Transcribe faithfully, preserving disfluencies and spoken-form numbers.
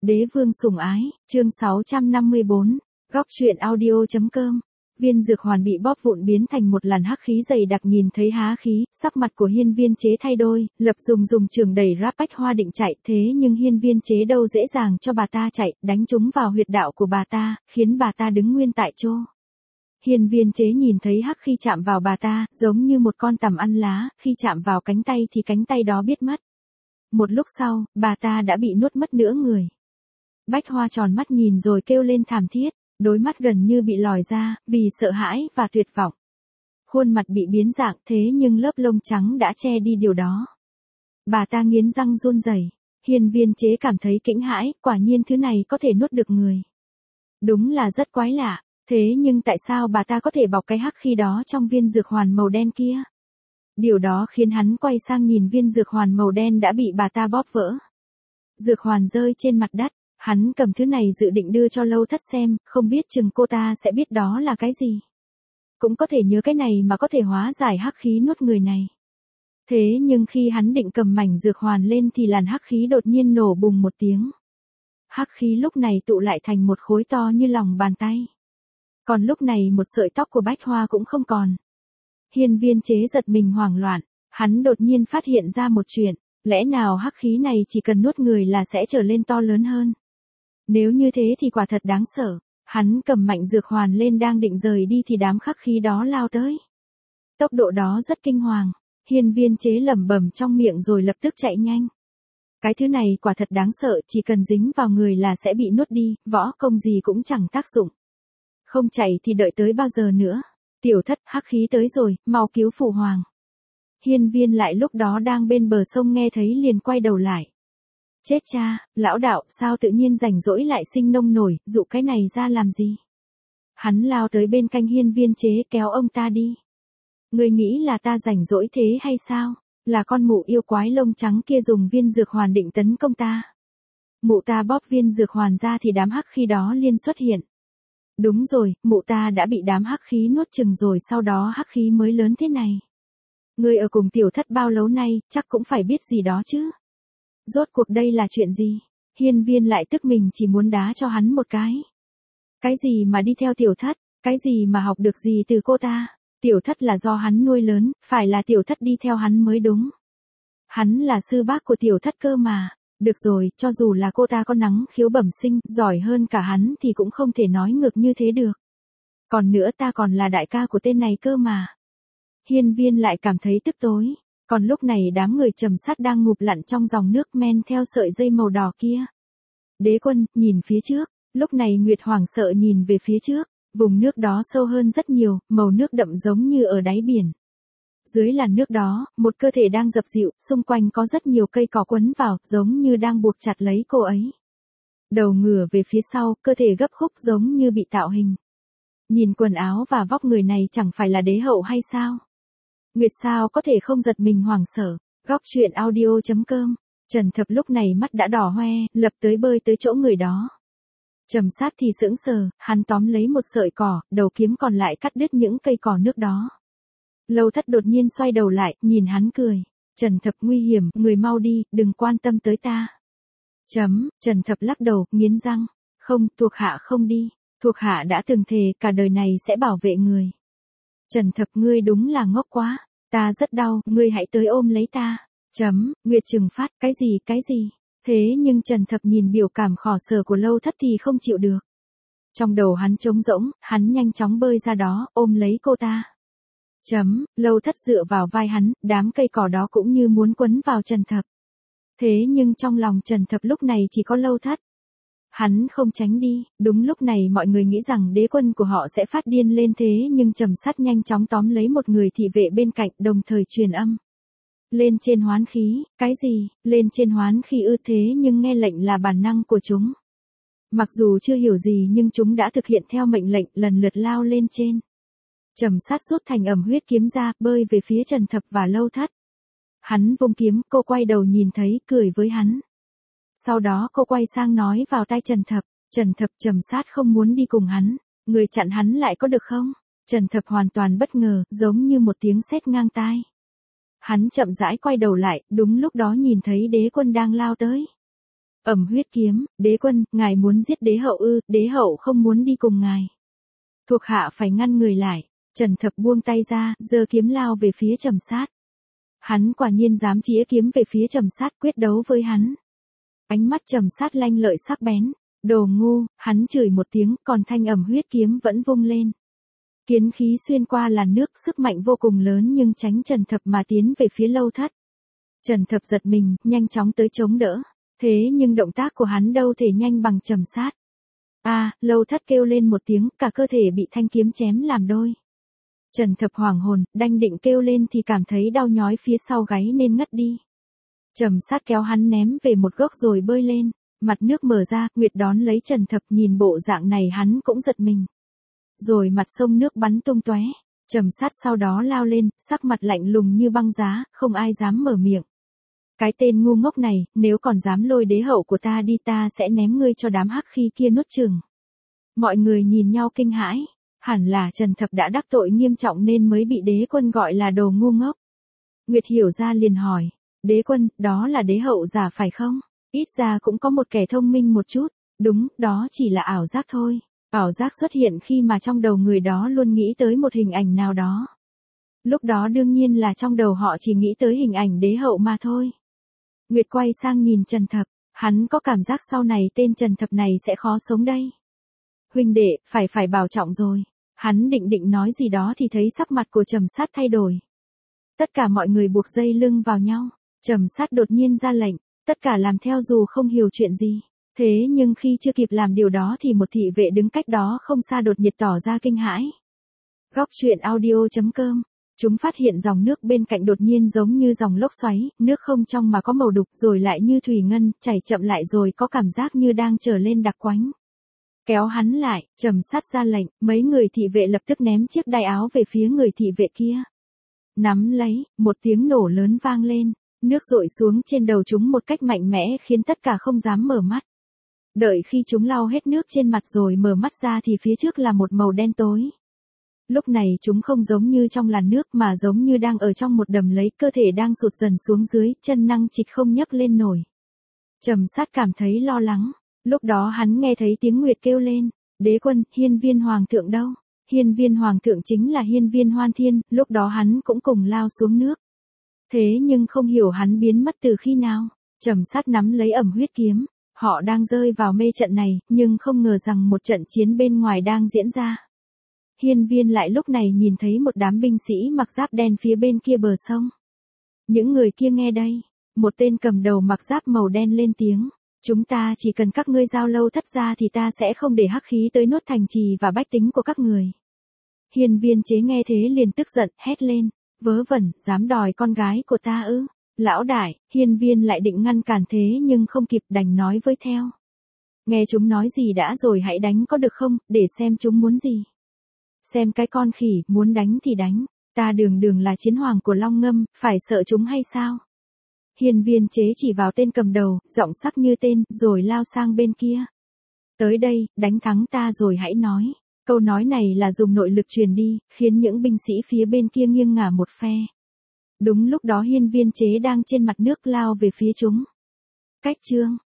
Đế vương sủng ái, chương sáu trăm năm mươi bốn, góc truyện audio.com. Viên dược hoàn bị bóp vụn biến thành một làn hắc khí dày đặc, nhìn thấy há khí, sắc mặt của Hiên Viên Chế thay đổi, lập dùng dùng trường đẩy Ráp Bách Hoa định chạy, thế nhưng Hiên Viên Chế đâu dễ dàng cho bà ta chạy, đánh trúng vào huyệt đạo của bà ta, khiến bà ta đứng nguyên tại chỗ. Hiên Viên Chế nhìn thấy hắc khí chạm vào bà ta, giống như một con tằm ăn lá, khi chạm vào cánh tay thì cánh tay đó biết mất. Một lúc sau, bà ta đã bị nuốt mất nửa người. Bách Hoa tròn mắt nhìn rồi kêu lên thảm thiết, đôi mắt gần như bị lòi ra, vì sợ hãi và tuyệt vọng. Khuôn mặt bị biến dạng, thế nhưng lớp lông trắng đã che đi điều đó. Bà ta nghiến răng run rẩy. Hiên Viên Chế cảm thấy kinh hãi, quả nhiên thứ này có thể nuốt được người. Đúng là rất quái lạ, thế nhưng tại sao bà ta có thể bọc cái hắc khí đó trong viên dược hoàn màu đen kia? Điều đó khiến hắn quay sang nhìn viên dược hoàn màu đen đã bị bà ta bóp vỡ. Dược hoàn rơi trên mặt đất. Hắn cầm thứ này dự định đưa cho Lâu Thất xem, không biết chừng cô ta sẽ biết đó là cái gì. Cũng có thể nhớ cái này mà có thể hóa giải hắc khí nuốt người này. Thế nhưng khi hắn định cầm mảnh dược hoàn lên thì làn hắc khí đột nhiên nổ bùng một tiếng. Hắc khí lúc này tụ lại thành một khối to như lòng bàn tay. Còn lúc này một sợi tóc của Bách Hoa cũng không còn. Hiên Viên Chế giật mình hoảng loạn, hắn đột nhiên phát hiện ra một chuyện, lẽ nào hắc khí này chỉ cần nuốt người là sẽ trở lên to lớn hơn. Nếu như thế thì quả thật đáng sợ. Hắn cầm mạnh dược hoàn lên đang định rời đi thì đám hắc khí đó lao tới. Tốc độ đó rất kinh hoàng. Hiên Viên Chế lẩm bẩm trong miệng rồi lập tức chạy nhanh. Cái thứ này quả thật đáng sợ, chỉ cần dính vào người là sẽ bị nuốt đi, võ công gì cũng chẳng tác dụng. Không chạy thì đợi tới bao giờ nữa. Tiểu Thất, hắc khí tới rồi, mau cứu phụ hoàng. Hiên Viên lại lúc đó đang bên bờ sông nghe thấy liền quay đầu lại. Chết cha, lão đạo, sao tự nhiên rảnh rỗi lại sinh nông nổi, dụ cái này ra làm gì? Hắn lao tới bên cạnh Hiên Viên Chế kéo ông ta đi. Ngươi nghĩ là ta rảnh rỗi thế hay sao? Là con mụ yêu quái lông trắng kia dùng viên dược hoàn định tấn công ta. Mụ ta bóp viên dược hoàn ra thì đám hắc khí đó liên xuất hiện. Đúng rồi, mụ ta đã bị đám hắc khí nuốt chừng rồi, sau đó hắc khí mới lớn thế này. Ngươi ở cùng Tiểu Thất bao lâu nay, chắc cũng phải biết gì đó chứ. Rốt cuộc đây là chuyện gì? Hiên Viên lại tức mình chỉ muốn đá cho hắn một cái. Cái gì mà đi theo Tiểu Thất, cái gì mà học được gì từ cô ta? Tiểu Thất là do hắn nuôi lớn, phải là Tiểu Thất đi theo hắn mới đúng. Hắn là sư bác của Tiểu Thất cơ mà. Được rồi, cho dù là cô ta có nắng khiếu bẩm sinh, giỏi hơn cả hắn thì cũng không thể nói ngược như thế được. Còn nữa, ta còn là đại ca của tên này cơ mà. Hiên Viên lại cảm thấy tức tối. Còn lúc này đám người trầm sát đang ngụp lặn trong dòng nước men theo sợi dây màu đỏ kia. Đế quân, nhìn phía trước. Lúc này Nguyệt Hoàng sợ nhìn về phía trước. Vùng nước đó sâu hơn rất nhiều, màu nước đậm giống như ở đáy biển. Dưới làn nước đó, một cơ thể đang dập dịu, xung quanh có rất nhiều cây cỏ quấn vào, giống như đang buộc chặt lấy cô ấy. Đầu ngửa về phía sau, cơ thể gấp khúc giống như bị tạo hình. Nhìn quần áo và vóc người này chẳng phải là đế hậu hay sao? Nguyệt sao có thể không giật mình hoảng sợ. Góc truyện audio.com. Trần Thập lúc này mắt đã đỏ hoe, lập tới bơi tới chỗ người đó. Trầm Sát thì sững sờ, hắn tóm lấy một sợi cỏ, đầu kiếm còn lại cắt đứt những cây cỏ nước đó. Lâu Thất đột nhiên xoay đầu lại, nhìn hắn cười. Trần Thập, nguy hiểm, người mau đi, đừng quan tâm tới ta. Chấm, Trần Thập lắc đầu, nghiến răng. Không, thuộc hạ không đi. Thuộc hạ đã từng thề cả đời này sẽ bảo vệ người. Trần Thập, ngươi đúng là ngốc quá. Ta rất đau, ngươi hãy tới ôm lấy ta. Chấm, Nguyệt trừng phát, cái gì, cái gì? Thế nhưng Trần Thập nhìn biểu cảm khổ sở của Lâu Thất thì không chịu được. Trong đầu hắn trống rỗng, hắn nhanh chóng bơi ra đó, ôm lấy cô ta. Chấm, Lâu Thất dựa vào vai hắn, đám cây cỏ đó cũng như muốn quấn vào Trần Thập. Thế nhưng trong lòng Trần Thập lúc này chỉ có Lâu Thất. Hắn không tránh đi, đúng lúc này mọi người nghĩ rằng đế quân của họ sẽ phát điên lên, thế nhưng Trầm Sát nhanh chóng tóm lấy một người thị vệ bên cạnh, đồng thời truyền âm. Lên trên hoán khí, cái gì, lên trên hoán khí ư? Thế nhưng nghe lệnh là bản năng của chúng. Mặc dù chưa hiểu gì nhưng chúng đã thực hiện theo mệnh lệnh, lần lượt lao lên trên. Trầm Sát rút thành ẩm huyết kiếm ra, bơi về phía Trần Thập và Lâu Thất. Hắn vung kiếm, cô quay đầu nhìn thấy, cười với hắn. Sau đó cô quay sang nói vào tai Trần Thập. Trần Thập, Trầm Sát không muốn đi cùng hắn. Người chặn hắn lại có được không? Trần Thập hoàn toàn bất ngờ, giống như một tiếng sét ngang tai. Hắn chậm rãi quay đầu lại, đúng lúc đó nhìn thấy đế quân đang lao tới. Ẩm huyết kiếm, đế quân, ngài muốn giết đế hậu ư, đế hậu không muốn đi cùng ngài. Thuộc hạ phải ngăn người lại, Trần Thập buông tay ra, giơ kiếm lao về phía Trầm Sát. Hắn quả nhiên dám chĩa kiếm về phía Trầm Sát quyết đấu với hắn. Ánh mắt Trầm Sát lanh lợi sắc bén, đồ ngu, hắn chửi một tiếng, còn thanh ẩm huyết kiếm vẫn vung lên. Kiến khí xuyên qua làn nước, sức mạnh vô cùng lớn nhưng tránh Trần Thập mà tiến về phía Lâu Thất. Trần Thập giật mình, nhanh chóng tới chống đỡ, thế nhưng động tác của hắn đâu thể nhanh bằng Trầm Sát. A, à, Lâu Thất kêu lên một tiếng, cả cơ thể bị thanh kiếm chém làm đôi. Trần Thập hoảng hồn, đanh định kêu lên thì cảm thấy đau nhói phía sau gáy nên ngất đi. Trầm Sát kéo hắn ném về một góc rồi bơi lên, mặt nước mở ra, Nguyệt đón lấy Trần Thập, nhìn bộ dạng này hắn cũng giật mình. Rồi mặt sông nước bắn tung tóe, Trầm Sát sau đó lao lên, sắc mặt lạnh lùng như băng giá, không ai dám mở miệng. Cái tên ngu ngốc này, nếu còn dám lôi đế hậu của ta đi ta sẽ ném ngươi cho đám hắc khi kia nuốt chửng. Mọi người nhìn nhau kinh hãi, hẳn là Trần Thập đã đắc tội nghiêm trọng nên mới bị đế quân gọi là đồ ngu ngốc. Nguyệt hiểu ra liền hỏi, đế quân, đó là đế hậu giả phải không? Ít ra cũng có một kẻ thông minh một chút, đúng, đó chỉ là ảo giác thôi. Ảo giác xuất hiện khi mà trong đầu người đó luôn nghĩ tới một hình ảnh nào đó. Lúc đó đương nhiên là trong đầu họ chỉ nghĩ tới hình ảnh đế hậu mà thôi. Nguyệt quay sang nhìn Trần Thập, hắn có cảm giác sau này tên Trần Thập này sẽ khó sống đây. Huynh đệ, phải phải bảo trọng rồi. Hắn định định nói gì đó thì thấy sắc mặt của Trầm Sát thay đổi. Tất cả mọi người buộc dây lưng vào nhau, Trầm Sát đột nhiên ra lệnh, tất cả làm theo dù không hiểu chuyện gì. Thế nhưng khi chưa kịp làm điều đó thì một thị vệ đứng cách đó không xa đột nhiệt tỏ ra kinh hãi. Góc truyện audio chấm com. Chúng phát hiện dòng nước bên cạnh đột nhiên giống như dòng lốc xoáy, nước không trong mà có màu đục rồi lại như thủy ngân, chảy chậm lại rồi có cảm giác như đang trở lên đặc quánh. Kéo hắn lại, Trầm Sát ra lệnh, mấy người thị vệ lập tức ném chiếc đai áo về phía người thị vệ kia. Nắm lấy, một tiếng nổ lớn vang lên, nước dội xuống trên đầu chúng một cách mạnh mẽ khiến tất cả không dám mở mắt. Đợi khi chúng lau hết nước trên mặt rồi mở mắt ra thì phía trước là một màu đen tối. Lúc này chúng không giống như trong làn nước mà giống như đang ở trong một đầm lầy, cơ thể đang sụt dần xuống dưới, chân năng trịch không nhấc lên nổi. Trầm Sát cảm thấy lo lắng, lúc đó hắn nghe thấy tiếng Nguyệt kêu lên, đế quân, hiên viên hoàng thượng đâu? Hiên viên hoàng thượng chính là hiên viên Hoan Thiên, lúc đó hắn cũng cùng lao xuống nước. Thế nhưng không hiểu hắn biến mất từ khi nào. Trầm Sát nắm lấy ẩm huyết kiếm, họ đang rơi vào mê trận này, nhưng không ngờ rằng một trận chiến bên ngoài đang diễn ra. Hiên viên lại lúc này nhìn thấy một đám binh sĩ mặc giáp đen phía bên kia bờ sông. Những người kia nghe đây, một tên cầm đầu mặc giáp màu đen lên tiếng, chúng ta chỉ cần các ngươi giao Lâu Thất ra thì ta sẽ không để hắc khí tới nuốt thành trì và bách tính của các người. Hiên viên chế nghe thế liền tức giận, hét lên, vớ vẩn, dám đòi con gái của ta ư? Lão đại, hiên viên lại định ngăn cản thế nhưng không kịp đành nói với theo. Nghe chúng nói gì đã rồi hãy đánh có được không, để xem chúng muốn gì. Xem cái con khỉ, muốn đánh thì đánh, ta đường đường là chiến hoàng của Long Ngâm, phải sợ chúng hay sao? Hiên viên chế chỉ vào tên cầm đầu, giọng sắc như tên, rồi lao sang bên kia. Tới đây, đánh thắng ta rồi hãy nói. Câu nói này là dùng nội lực truyền đi, khiến những binh sĩ phía bên kia nghiêng ngả một phe. Đúng lúc đó hiên viên chế đang trên mặt nước lao về phía chúng. Cách chương